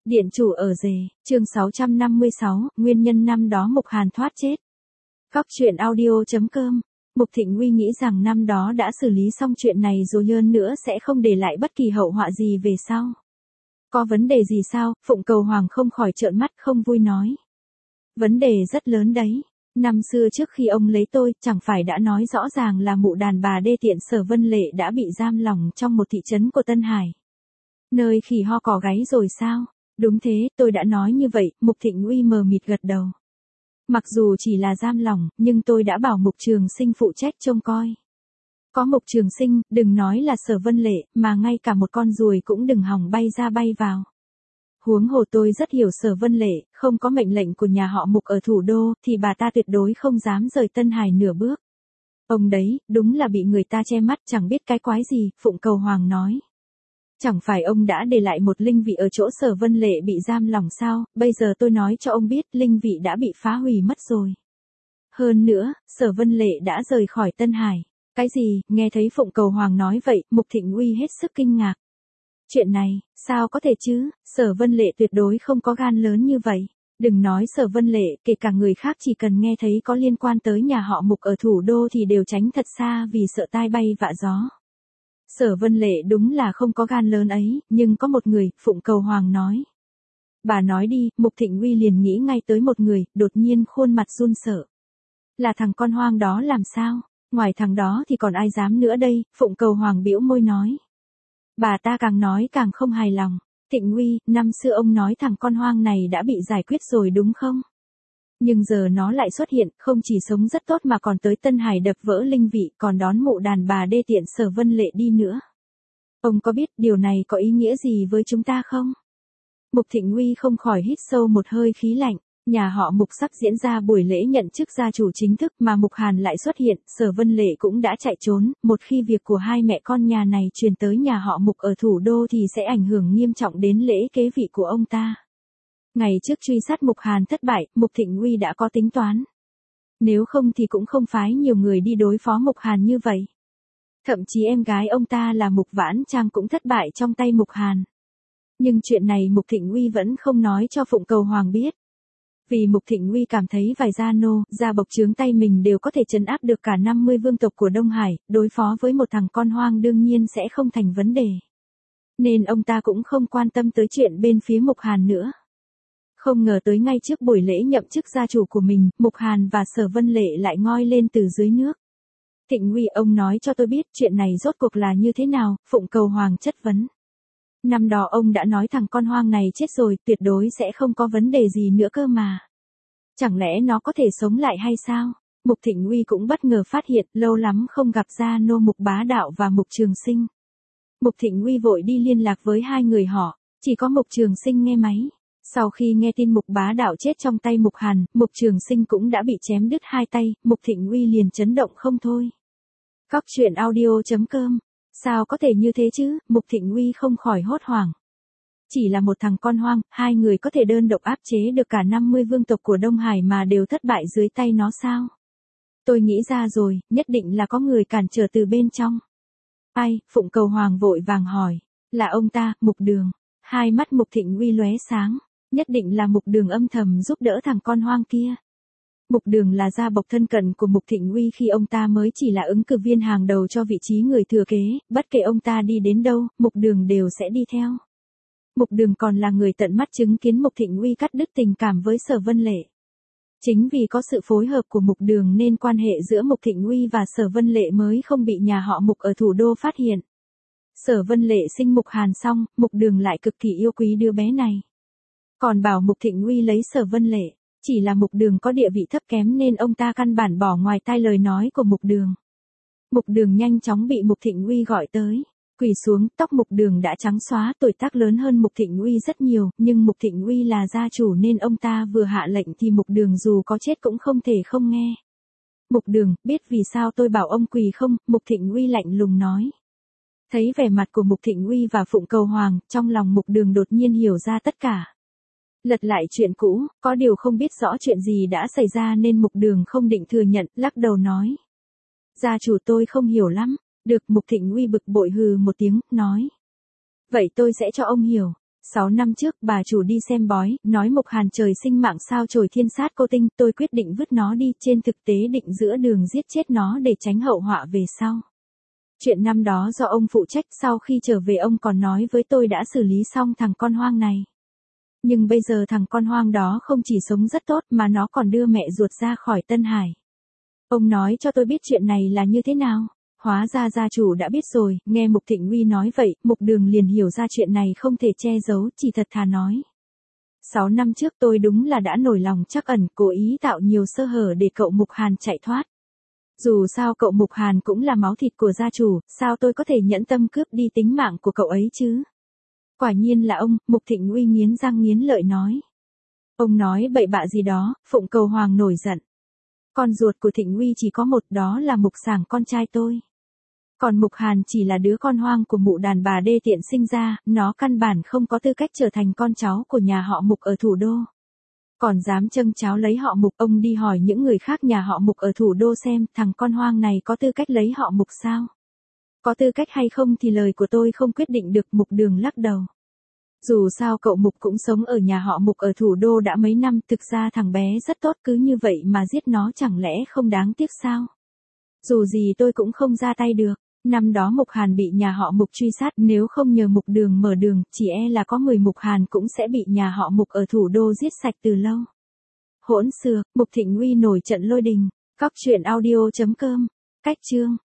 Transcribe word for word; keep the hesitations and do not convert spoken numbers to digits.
Điện chủ ở rể, chương sáu trăm năm mươi sáu, nguyên nhân năm đó Mục Hàn thoát chết. Góc truyện audio.com. Mục Thịnh Nguy nghĩ rằng năm đó đã xử lý xong chuyện này rồi hơn nữa sẽ không để lại bất kỳ hậu họa gì về sau. Có vấn đề gì sao? Phụng Cầu Hoàng không khỏi trợn mắt không vui nói. Vấn đề rất lớn đấy. Năm xưa trước khi ông lấy tôi, chẳng phải đã nói rõ ràng là mụ đàn bà đê tiện Sở Vân Lệ đã bị giam lỏng trong một thị trấn của Tân Hải. Nơi khỉ ho cò gáy rồi sao? Đúng thế, tôi đã nói như vậy. Mục Thịnh Nguy mờ mịt gật đầu. Mặc dù chỉ là giam lỏng, nhưng tôi đã bảo Mục Trường Sinh phụ trách trông coi. Có Mục Trường Sinh, đừng nói là Sở Vân Lệ, mà ngay cả một con ruồi cũng đừng hòng bay ra bay vào. Huống hồ tôi rất hiểu Sở Vân Lệ, không có mệnh lệnh của nhà họ Mục ở thủ đô, thì bà ta tuyệt đối không dám rời Tân Hải nửa bước. Ông đấy, đúng là bị người ta che mắt chẳng biết cái quái gì, Phụng Cầu Hoàng nói. Chẳng phải ông đã để lại một linh vị ở chỗ Sở Vân Lệ bị giam lỏng sao, bây giờ tôi nói cho ông biết linh vị đã bị phá hủy mất rồi. Hơn nữa, Sở Vân Lệ đã rời khỏi Tân Hải. Cái gì? Nghe thấy Phụng Cầu Hoàng nói vậy, Mục Thịnh Nguy hết sức kinh ngạc. Chuyện này, sao có thể chứ, Sở Vân Lệ tuyệt đối không có gan lớn như vậy. Đừng nói Sở Vân Lệ, kể cả người khác chỉ cần nghe thấy có liên quan tới nhà họ Mục ở thủ đô thì đều tránh thật xa vì sợ tai bay vạ gió. Sở Vân Lệ đúng là không có gan lớn ấy, nhưng có một người, Phụng Cầu Hoàng nói. Bà nói đi, Mục Thịnh Nguy liền nghĩ ngay tới một người, đột nhiên khuôn mặt run sợ. Là thằng con hoang đó làm sao? Ngoài thằng đó thì còn ai dám nữa đây, Phụng Cầu Hoàng bĩu môi nói. Bà ta càng nói càng không hài lòng. Thịnh Nguy, năm xưa ông nói thằng con hoang này đã bị giải quyết rồi đúng không? Nhưng giờ nó lại xuất hiện, không chỉ sống rất tốt mà còn tới Tân Hải đập vỡ linh vị, còn đón mụ đàn bà đê tiện Sở Vân Lệ đi nữa. Ông có biết điều này có ý nghĩa gì với chúng ta không? Mục Thịnh Nguy không khỏi hít sâu một hơi khí lạnh. Nhà họ Mục sắp diễn ra buổi lễ nhận chức gia chủ chính thức mà Mục Hàn lại xuất hiện, Sở Vân Lệ cũng đã chạy trốn, một khi việc của hai mẹ con nhà này truyền tới nhà họ Mục ở thủ đô thì sẽ ảnh hưởng nghiêm trọng đến lễ kế vị của ông ta. Ngày trước truy sát Mục Hàn thất bại, Mục Thịnh Nguy đã có tính toán. Nếu không thì cũng không phái nhiều người đi đối phó Mục Hàn như vậy. Thậm chí em gái ông ta là Mục Vãn Trang cũng thất bại trong tay Mục Hàn. Nhưng chuyện này Mục Thịnh Nguy vẫn không nói cho Phụng Cầu Hoàng biết. Vì Mục Thịnh Nguy cảm thấy vài gia nô, gia bộc chướng tay mình đều có thể trấn áp được cả năm mươi vương tộc của Đông Hải, đối phó với một thằng con hoang đương nhiên sẽ không thành vấn đề. Nên ông ta cũng không quan tâm tới chuyện bên phía Mục Hàn nữa. Không ngờ tới ngay trước buổi lễ nhậm chức gia chủ của mình, Mục Hàn và Sở Vân Lệ lại ngoi lên từ dưới nước. Thịnh Nguy, ông nói cho tôi biết chuyện này rốt cuộc là như thế nào, Phụng Cầu Hoàng chất vấn. Năm đó ông đã nói thằng con hoang này chết rồi, tuyệt đối sẽ không có vấn đề gì nữa cơ mà. Chẳng lẽ nó có thể sống lại hay sao? Mục Thịnh Nguy cũng bất ngờ phát hiện, lâu lắm không gặp gia nô Mục Bá Đạo và Mục Trường Sinh. Mục Thịnh Nguy vội đi liên lạc với hai người họ, chỉ có Mục Trường Sinh nghe máy. Sau khi nghe tin Mục Bá Đạo chết trong tay Mục Hàn, Mục Trường Sinh cũng đã bị chém đứt hai tay, Mục Thịnh Nguy liền chấn động không thôi. Góc truyện audio.com. Sao có thể như thế chứ, Mục Thịnh Nguy không khỏi hốt hoảng. Chỉ là một thằng con hoang, hai người có thể đơn độc áp chế được cả năm mươi vương tộc của Đông Hải mà đều thất bại dưới tay nó sao? Tôi nghĩ ra rồi, nhất định là có người cản trở từ bên trong. Ai? Phụng Cầu Hoàng vội vàng hỏi. Là ông ta, Mục Đường. Hai mắt Mục Thịnh Nguy lóe sáng. Nhất định là Mục Đường âm thầm giúp đỡ thằng con hoang kia. Mục Đường là gia bộc thân cận của Mục Thịnh Nguy khi ông ta mới chỉ là ứng cử viên hàng đầu cho vị trí người thừa kế, bất kể ông ta đi đến đâu, Mục Đường đều sẽ đi theo. Mục Đường còn là người tận mắt chứng kiến Mục Thịnh Nguy cắt đứt tình cảm với Sở Vân Lệ. Chính vì có sự phối hợp của Mục Đường nên quan hệ giữa Mục Thịnh Nguy và Sở Vân Lệ mới không bị nhà họ Mục ở thủ đô phát hiện. Sở Vân Lệ sinh Mục Hàn xong, Mục Đường lại cực kỳ yêu quý đứa bé này. Còn bảo Mục Thịnh Nguy lấy Sở Vân Lệ. Chỉ là Mục Đường có địa vị thấp kém nên ông ta căn bản bỏ ngoài tai lời nói của Mục Đường. Mục Đường nhanh chóng bị Mục Thịnh Nguy gọi tới. Quỳ xuống, tóc Mục Đường đã trắng xóa, tuổi tác lớn hơn Mục Thịnh Nguy rất nhiều, nhưng Mục Thịnh Nguy là gia chủ nên ông ta vừa hạ lệnh thì Mục Đường dù có chết cũng không thể không nghe. Mục Đường, biết vì sao tôi bảo ông quỳ không? Mục Thịnh Nguy lạnh lùng nói. Thấy vẻ mặt của Mục Thịnh Nguy và Phụng Cầu Hoàng, trong lòng Mục Đường đột nhiên hiểu ra tất cả. Lật lại chuyện cũ, có điều không biết rõ chuyện gì đã xảy ra nên Mục Đường không định thừa nhận, lắc đầu nói. Gia chủ tôi không hiểu lắm. Được, Mục Thịnh Nguy bực bội hừ một tiếng, nói. Vậy tôi sẽ cho ông hiểu. Sáu năm trước bà chủ đi xem bói, nói Mục Hàn trời sinh mạng sao chổi thiên sát cô tinh, tôi quyết định vứt nó đi, trên thực tế định giữa đường giết chết nó để tránh hậu họa về sau. Chuyện năm đó do ông phụ trách, sau khi trở về ông còn nói với tôi đã xử lý xong thằng con hoang này. Nhưng bây giờ thằng con hoang đó không chỉ sống rất tốt mà nó còn đưa mẹ ruột ra khỏi Tân Hải. Ông nói cho tôi biết chuyện này là như thế nào. Hóa ra gia chủ đã biết rồi, nghe Mục Thịnh Uy nói vậy, Mục Đường liền hiểu ra chuyện này không thể che giấu, chỉ thật thà nói. Sáu năm trước tôi đúng là đã nổi lòng trắc ẩn, cố ý tạo nhiều sơ hở để cậu Mục Hàn chạy thoát. Dù sao cậu Mục Hàn cũng là máu thịt của gia chủ, sao tôi có thể nhẫn tâm cướp đi tính mạng của cậu ấy chứ? Quả nhiên là ông, Mục Thịnh Uy nghiến răng nghiến lợi nói. Ông nói bậy bạ gì đó, Phụng Cầu Hoàng nổi giận. Con ruột của Thịnh Uy chỉ có một, đó là Mục Sảng con trai tôi. Còn Mục Hàn chỉ là đứa con hoang của mụ đàn bà đê tiện sinh ra, nó căn bản không có tư cách trở thành con cháu của nhà họ Mục ở thủ đô. Còn dám châng cháo lấy họ Mục, ông đi hỏi những người khác nhà họ Mục ở thủ đô xem, thằng con hoang này có tư cách lấy họ Mục sao? Có tư cách hay không thì lời của tôi không quyết định được, Mục Đường lắc đầu. Dù sao cậu Mục cũng sống ở nhà họ Mục ở thủ đô đã mấy năm, thực ra thằng bé rất tốt, cứ như vậy mà giết nó chẳng lẽ không đáng tiếc sao? Dù gì tôi cũng không ra tay được. Năm đó Mục Hàn bị nhà họ Mục truy sát, nếu không nhờ Mục Đường mở đường, chỉ e là có mười Mục Hàn cũng sẽ bị nhà họ Mục ở thủ đô giết sạch từ lâu. Hỗn xược, Mục Thịnh Uy nổi trận lôi đình. Cóc truyện audio chấm com. Cách chương